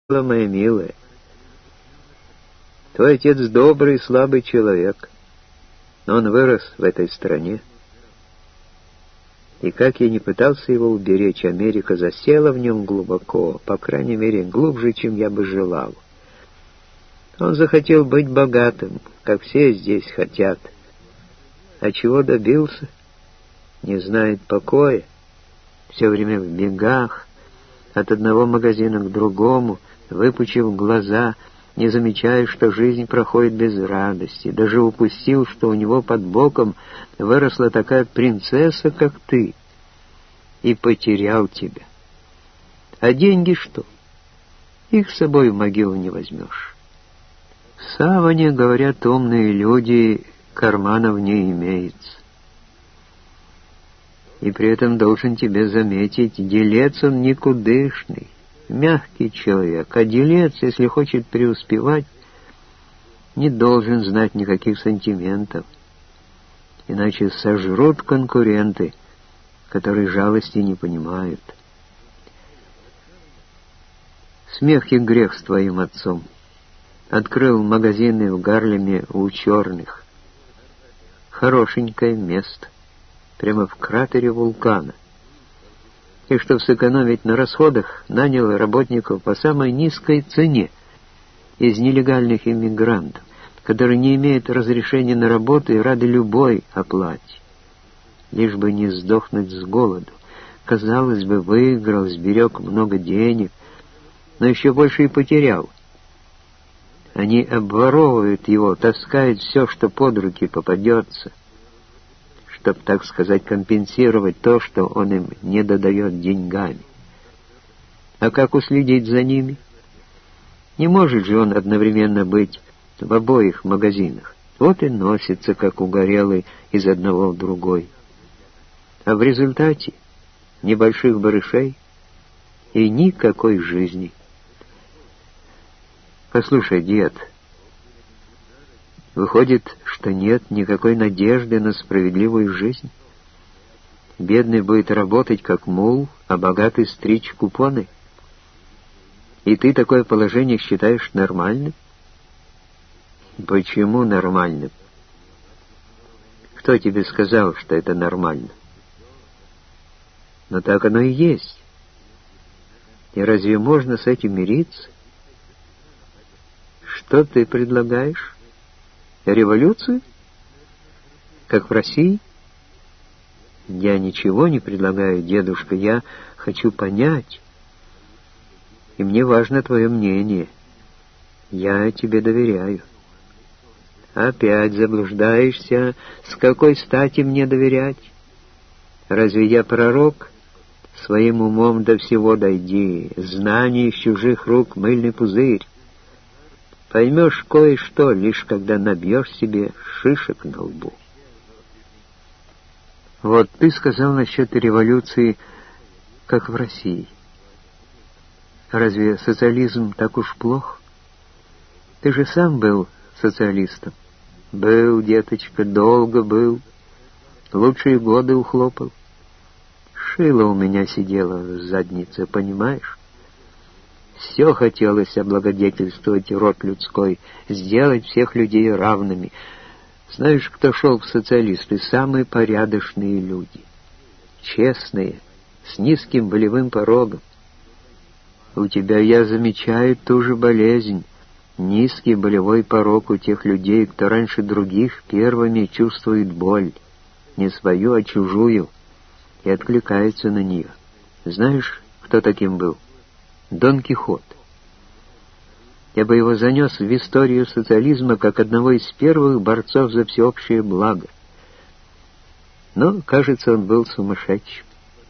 моя милая. Твой отец добрый, слабый человек, но он вырос в этой стране. И как я не пытался его уберечь, Америка засела в нем глубоко, по крайней мере, глубже, чем я бы желал. Он захотел быть богатым, как все здесь хотят. А чего добился? Не знает покоя, все время в бегах, от одного магазина к другому, выпучив глаза, не замечая, что жизнь проходит без радости, даже упустил, что у него под боком выросла такая принцесса, как ты, и потерял тебя. А деньги что? Их с собой в могилу не возьмешь. В саване, говорят умные люди, карманов не имеется. И при этом должен тебе заметить, делец он никудышный, мягкий человек, а делец, если хочет преуспевать, не должен знать никаких сантиментов, иначе сожрут конкуренты, которые жалости не понимают. Смех и грех с твоим отцом. Открыл магазины в Гарлеме у черных. Хорошенькое место, прямо в кратере вулкана. И чтобы сэкономить на расходах, нанял работников по самой низкой цене из нелегальных иммигрантов, которые не имеют разрешения на работу и рады любой оплате, лишь бы не сдохнуть с голоду. Казалось бы, выиграл, сберег много денег, но еще больше и потерял. Они обворовывают его, таскают все, что под руки попадется, чтобы, так сказать, компенсировать то, что он им не додает деньгами. А как уследить за ними? Не может же он одновременно быть в обоих магазинах. Вот и носится, как угорелый, из одного в другой. А в результате небольших барышей и никакой жизни. Послушай, дед, выходит, что нет никакой надежды на справедливую жизнь? Бедный будет работать как мул, а богатый стричь купоны? И ты такое положение считаешь нормальным? Почему нормальным? Кто тебе сказал, что это нормально? Но так оно и есть. И разве можно с этим мириться? Что ты предлагаешь? Революцию? Как в России? Я ничего не предлагаю, дедушка, я хочу понять. И мне важно твое мнение. Я тебе доверяю. Опять заблуждаешься. С какой стати мне доверять? Разве я пророк? Своим умом до всего дойди. Знание из чужих рук — мыльный пузырь. Поймешь кое-что, лишь когда набьешь себе шишек на лбу. Вот ты сказал насчет революции, как в России. Разве социализм так уж плох? Ты же сам был социалистом. Был, деточка, долго был. Лучшие годы ухлопал. Шило у меня сидело в заднице, понимаешь? Все хотелось облагодетельствовать род людской, сделать всех людей равными. Знаешь, кто шел в социалисты? Самые порядочные люди. Честные, с низким болевым порогом. У тебя, я замечаю, ту же болезнь. Низкий болевой порог у тех людей, кто раньше других первыми чувствует боль. Не свою, а чужую. И откликается на нее. Знаешь, кто таким был? Дон Кихот. Я бы его занес в историю социализма как одного из первых борцов за всеобщее благо. Но, кажется, он был сумасшедшим.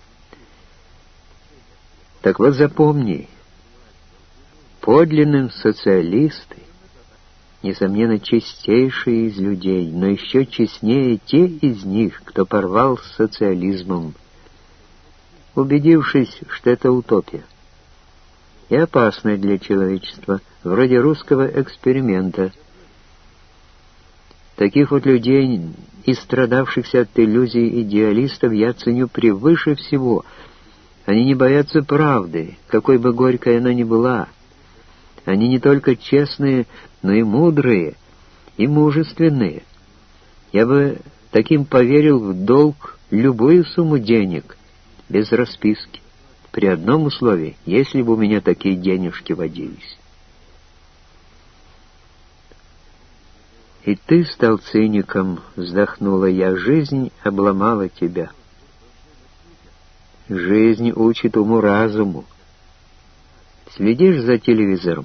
Так вот запомни, подлинные социалисты, несомненно, чистейшие из людей, но еще честнее те из них, кто порвал с социализмом, убедившись, что это утопия. И опасная для человечества, вроде русского эксперимента. Таких вот людей, истрадавшихся от иллюзий идеалистов, я ценю превыше всего. Они не боятся правды, какой бы горькой она ни была. Они не только честные, но и мудрые, и мужественные. Я бы таким поверил в долг любую сумму денег, без расписки, при одном условии, если бы у меня такие денежки водились. «И ты стал циником», — вздохнула я, — «жизнь обломала тебя». «Жизнь учит уму-разуму. Следишь за телевизором?»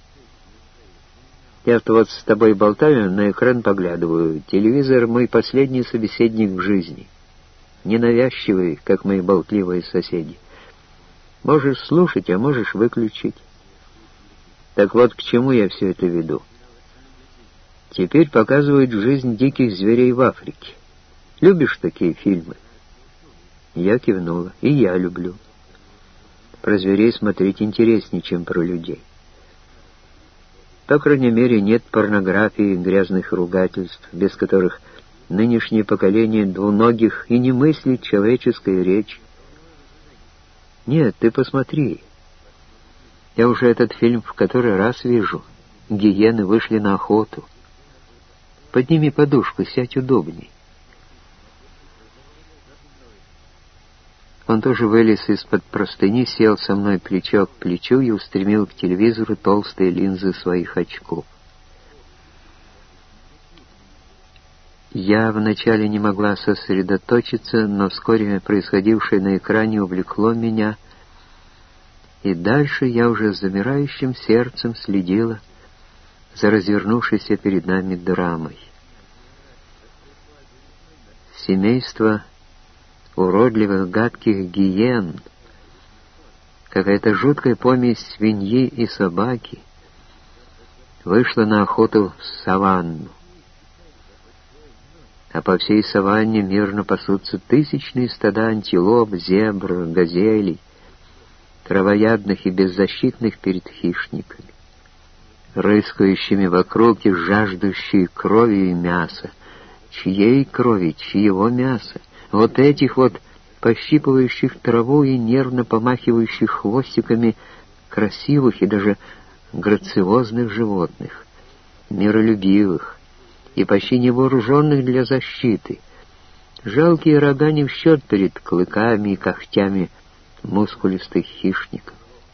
Я-то вот с тобой болтаю, на экран поглядываю. Телевизор — мой последний собеседник в жизни. Ненавязчивый, как мои болтливые соседи. Можешь слушать, а можешь выключить. Так вот, к чему я все это веду. Теперь показывают жизнь диких зверей в Африке. Любишь такие фильмы? Я кивнула. И я люблю. Про зверей смотреть интереснее, чем про людей. По крайней мере, нет порнографии и грязных ругательств, без которых нынешнее поколение двуногих и не мыслит человеческой речи. Нет, ты посмотри. Я уже этот фильм в который раз вижу. Гиены вышли на охоту. Подними подушку, сядь удобней. Он тоже вылез из-под простыни, сел со мной плечо к плечу и устремил к телевизору толстые линзы своих очков. Я вначале не могла сосредоточиться, но вскоре происходившее на экране увлекло меня, и дальше я уже с замирающим сердцем следила за развернувшейся перед нами драмой. Семейство уродливых гадких гиен, какая-то жуткая помесь свиньи и собаки, вышла на охоту в саванну. А по всей саванне мирно пасутся тысячные стада антилоп, зебр, газелей, травоядных и беззащитных перед хищниками, рыскающими вокруг и жаждущие крови и мяса. Чьей крови, чьего мяса? Вот этих вот пощипывающих траву и нервно помахивающих хвостиками красивых и даже грациозных животных, миролюбивых и почти невооруженных для защиты. Жалкие рога не в счет перед клыками и когтями мускулистых хищников.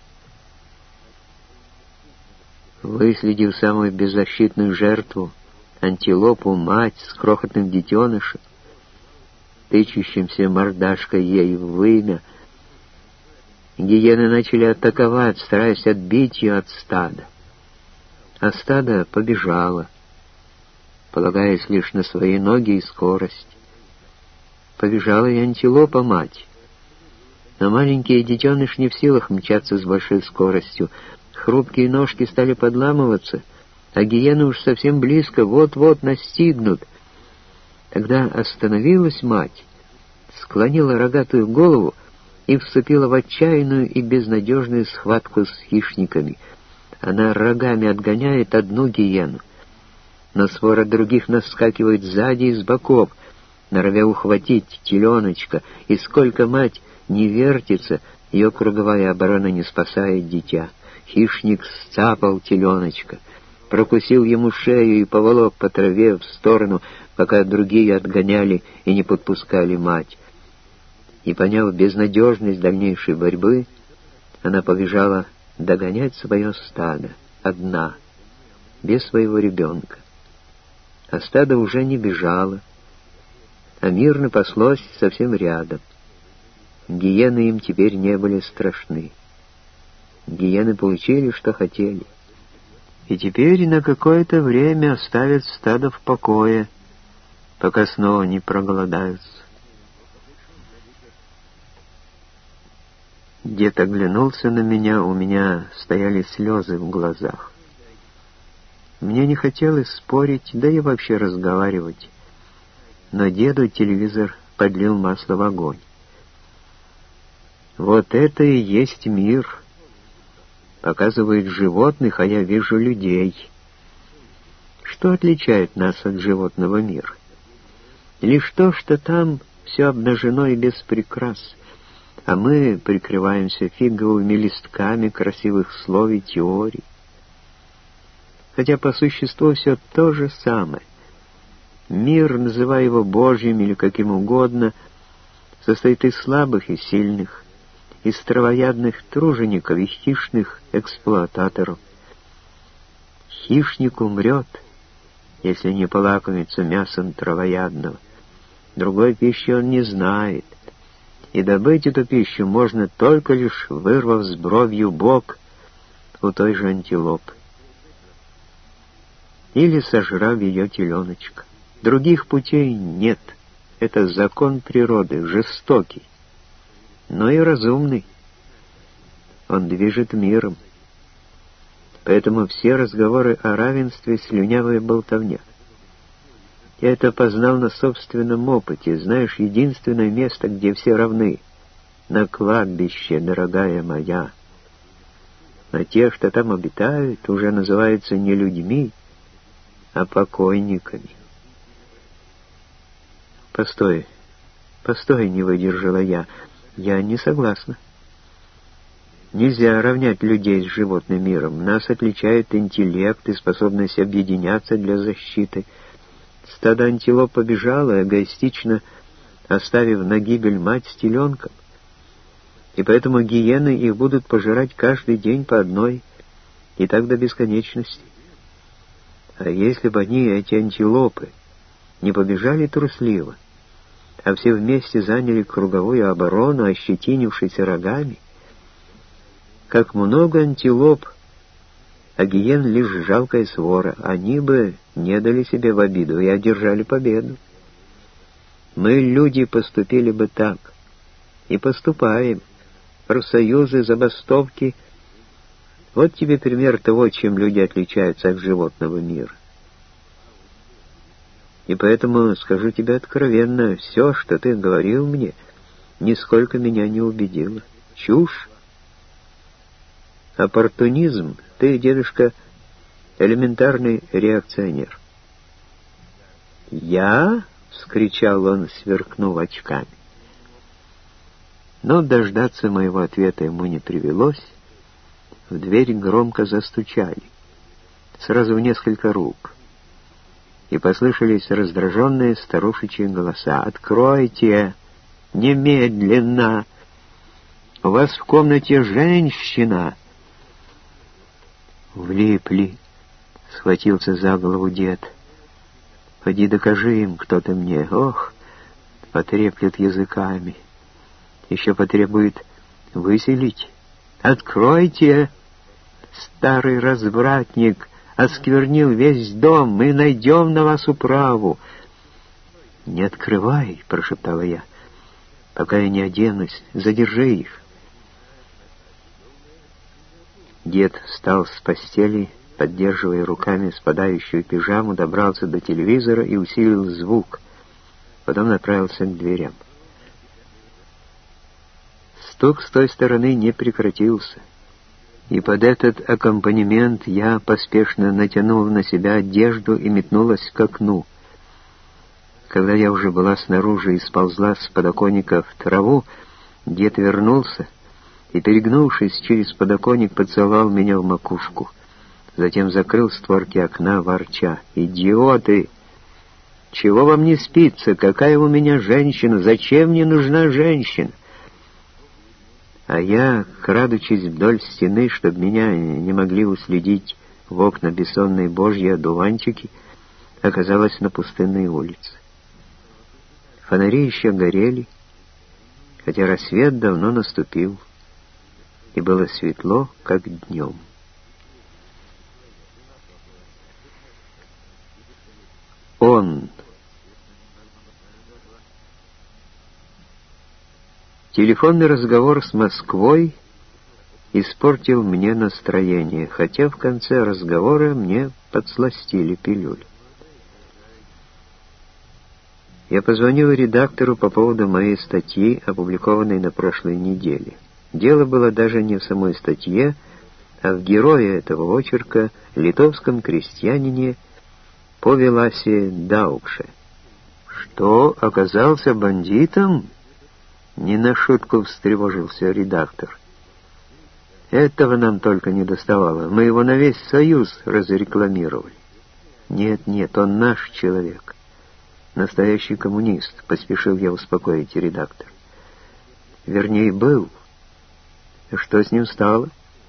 Выследив самую беззащитную жертву, антилопу, мать с крохотным детенышем, тычущимся мордашкой ей в вымя, гиены начали атаковать, стараясь отбить ее от стада. А стадо побежало, полагаясь лишь на свои ноги и скорость. Побежала и антилопа-мать. Но маленький детеныш не в силах мчаться с большой скоростью. Хрупкие ножки стали подламываться, а гиены уж совсем близко, вот-вот настигнут. Тогда остановилась мать, склонила рогатую голову и вступила в отчаянную и безнадежную схватку с хищниками. Она рогами отгоняет одну гиену, но свора других наскакивает сзади и с боков, норовя ухватить теленочка, и сколько мать не вертится, ее круговая оборона не спасает дитя. Хищник сцапал теленочка, прокусил ему шею и поволок по траве в сторону, пока другие отгоняли и не подпускали мать. И, поняв безнадежность дальнейшей борьбы, она побежала догонять свое стадо, одна, без своего ребенка. А стадо уже не бежало, а мирно паслось совсем рядом. Гиены им теперь не были страшны. Гиены получили, что хотели. И теперь на какое-то время оставят стадо в покое, пока снова не проголодаются. Дед оглянулся на меня, у меня стояли слезы в глазах. Мне не хотелось спорить, да и вообще разговаривать. Но деду телевизор подлил масло в огонь. Вот это и есть мир. Показывает животных, а я вижу людей. Что отличает нас от животного мира? Лишь то, что там все обнажено и без прикрас, а мы прикрываемся фиговыми листками красивых слов и теорий. хотя по существу все то же самое. Мир, называй его Божьим или каким угодно, состоит из слабых и сильных, из травоядных тружеников и хищных эксплуататоров. Хищник умрет, если не полакомится мясом травоядного. Другой пищи он не знает, и добыть эту пищу можно только лишь вырвав с бровью бок у той же антилопы или сожрав ее теленочка. Других путей нет. Это закон природы, жестокий, но и разумный. Он движет миром. Поэтому все разговоры о равенстве — слюнявая болтовня. Я это познал на собственном опыте. Знаешь, единственное место, где все равны — на кладбище, дорогая моя. А те, что там обитают, уже называются не людьми, а покойниками. «Постой, постой», — не выдержала я. «Я не согласна. Нельзя равнять людей с животным миром. Нас отличает интеллект и способность объединяться для защиты. Стадо антилоп побежало, эгоистично оставив на гибель мать с теленком. И поэтому гиены их будут пожирать каждый день по одной, и так до бесконечности. А если бы они, эти антилопы, не побежали трусливо, а все вместе заняли круговую оборону, ощетинившись рогами, как много антилоп, а гиен лишь жалкая свора, они бы не дали себе в обиду и одержали победу. Мы, люди, поступили бы так. И поступаем. Профсоюзы, забастовки. Вот тебе пример того, чем люди отличаются от животного мира. И поэтому скажу тебе откровенно, все, что ты говорил мне, нисколько меня не убедило. Чушь. Оппортунизм. Ты, дедушка, элементарный реакционер. «Я?» — вскричал он, сверкнув очками. Но дождаться моего ответа ему не привелось. В дверь громко застучали. Сразу в несколько рук. И послышались раздраженные старушечьи голоса. «Откройте! Немедленно! У вас в комнате женщина!» «Влипли!» — схватился за голову дед. «Поди докажи им, кто ты мне! Ох!» — потреплют языками. Еще потребует выселить. «Откройте! Старый развратник осквернил весь дом, мы найдем на вас управу!» «Не открывай!» — прошептала я. «Пока я не оденусь, задержи их!» Дед встал с постели, поддерживая руками спадающую пижаму, добрался до телевизора и усилил звук. Потом направился к дверям. Стук с той стороны не прекратился, и под этот аккомпанемент я поспешно натянул на себя одежду и метнулась к окну. Когда я уже была снаружи и сползла с подоконника в траву, дед вернулся и, перегнувшись через подоконник, поцеловал меня в макушку. Затем закрыл створки окна, ворча: «Идиоты! Чего вам не спится? Какая у меня женщина? Зачем мне нужна женщина?» А я, крадучись вдоль стены, чтобы меня не могли уследить в окна бессонной Божьи одуванчики, оказалась на пустынной улице. Фонари еще горели, хотя рассвет давно наступил, и было светло, как днем. Он. Телефонный разговор с Москвой испортил мне настроение, хотя в конце разговора мне подсластили пилюлю. Я позвонил редактору по поводу моей статьи, опубликованной на прошлой неделе. Дело было даже не в самой статье, а в герое этого очерка, литовском крестьянине Повеласе Даукше. «Что, оказался бандитом?» — не на шутку встревожился редактор. Этого нам только не доставало. Мы его на весь Союз разрекламировали. Нет, он наш человек. Настоящий коммунист, поспешил я успокоить редактор. Вернее, был. Что с ним стало?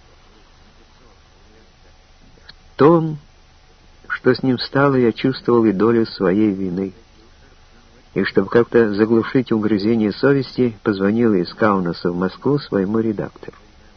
В том, что с ним стало, я чувствовал и долю своей вины. И чтобы как-то заглушить угрызение совести, позвонил из Каунаса в Москву своему редактору.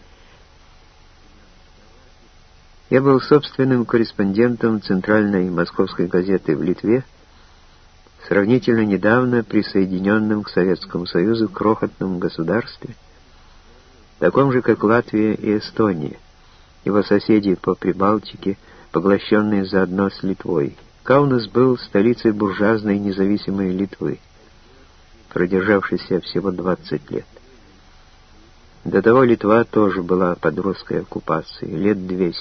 Я был собственным корреспондентом центральной московской газеты в Литве, сравнительно недавно присоединенном к Советскому Союзу крохотном государстве, таком же, как Латвия и Эстония, его соседи по Прибалтике, поглощенные заодно с Литвой. Каунас был столицей буржуазной независимой Литвы, продержавшейся всего 20 лет. До того Литва тоже была под русской оккупацией, лет 200.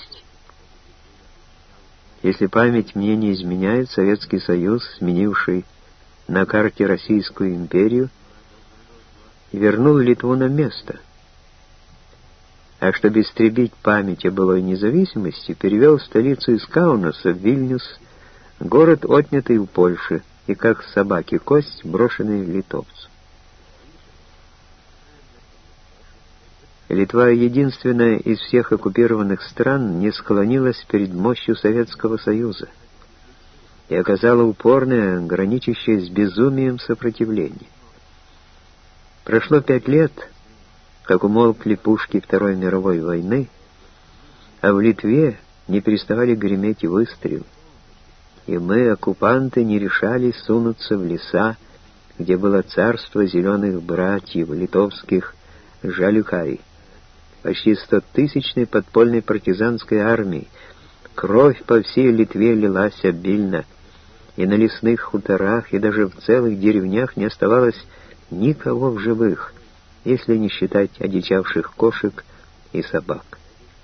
Если память мне не изменяет, Советский Союз, сменивший на карте Российскую империю, вернул Литву на место. А чтобы истребить память о былой независимости, перевел столицу из Каунаса в Вильнюс, город, отнятый у Польши, и как собаке кость, брошенный литовцу. Литва, единственная из всех оккупированных стран, не склонилась перед мощью Советского Союза и оказала упорное, граничащее с безумием сопротивление. Прошло 5 лет, как умолкли пушки Второй мировой войны, а в Литве не переставали греметь выстрелы, и мы, оккупанты, не решались сунуться в леса, где было царство зеленых братьев, литовских жалюкарий, почти 100-тысячной подпольной партизанской армии. Кровь по всей Литве лилась обильно, и на лесных хуторах, и даже в целых деревнях не оставалось никого в живых, если не считать одичавших кошек и собак.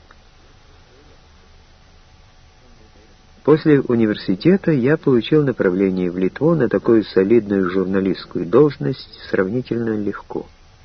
После университета я получил направление в Литву на такую солидную журналистскую должность сравнительно легко.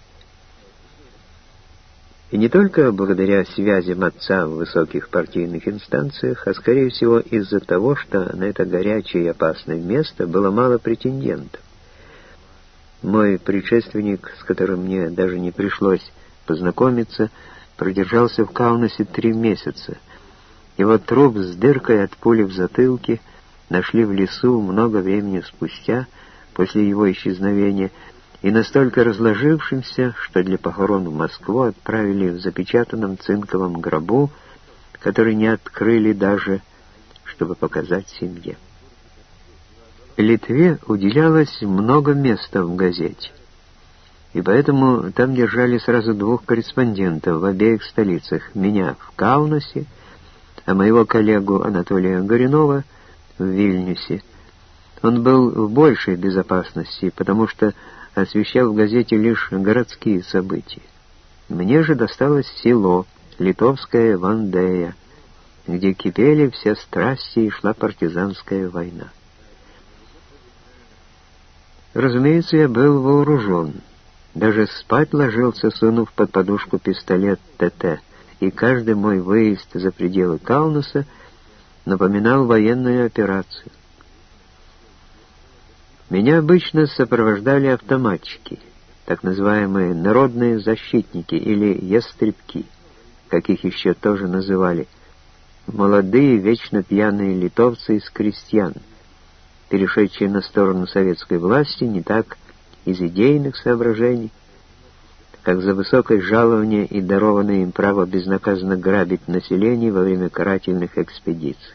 И не только благодаря связям отца в высоких партийных инстанциях, а скорее всего из-за того, что на это горячее и опасное место было мало претендентов. Мой предшественник, с которым мне даже не пришлось познакомиться, продержался в Каунасе 3 месяца. Его труп с дыркой от пули в затылке нашли в лесу много времени спустя, после его исчезновения, и настолько разложившимся, что для похорон в Москву отправили в запечатанном цинковом гробу, который не открыли даже, чтобы показать семье. Литве уделялось много места в газете, и поэтому там держали сразу 2 корреспондентов в обеих столицах, меня в Каунасе, а моего коллегу Анатолия Горюнова в Вильнюсе. Он был в большей безопасности, потому что освещал в газете лишь городские события. Мне же досталось село, литовская Вандея, где кипели все страсти и шла партизанская война. Разумеется, я был вооружен. Даже спать ложился, сунув под подушку пистолет ТТ, и каждый мой выезд за пределы Каунаса напоминал военную операцию. Меня обычно сопровождали автоматчики, так называемые народные защитники или ястребки, как их еще тоже называли, молодые, вечно пьяные литовцы из крестьян, перешедшие на сторону советской власти не так из идейных соображений, как за высокое жалование и дарованное им право безнаказанно грабить население во время карательных экспедиций.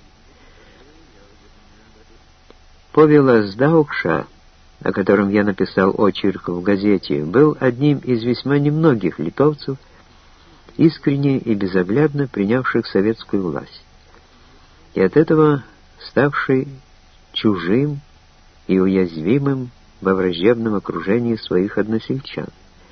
Повелас Даукша, о котором я написал очерк в газете, был одним из весьма немногих литовцев, искренне и безоглядно принявших советскую власть, и от этого ставший чужим и уязвимым во враждебном окружении своих односельчан.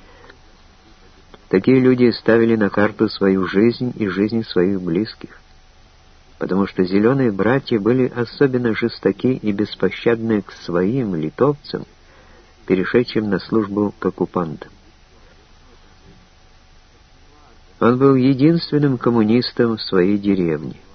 Такие люди ставили на карту свою жизнь и жизнь своих близких, потому что зеленые братья были особенно жестоки и беспощадны к своим литовцам, перешедшим на службу к оккупантам. Он был единственным коммунистом в своей деревне.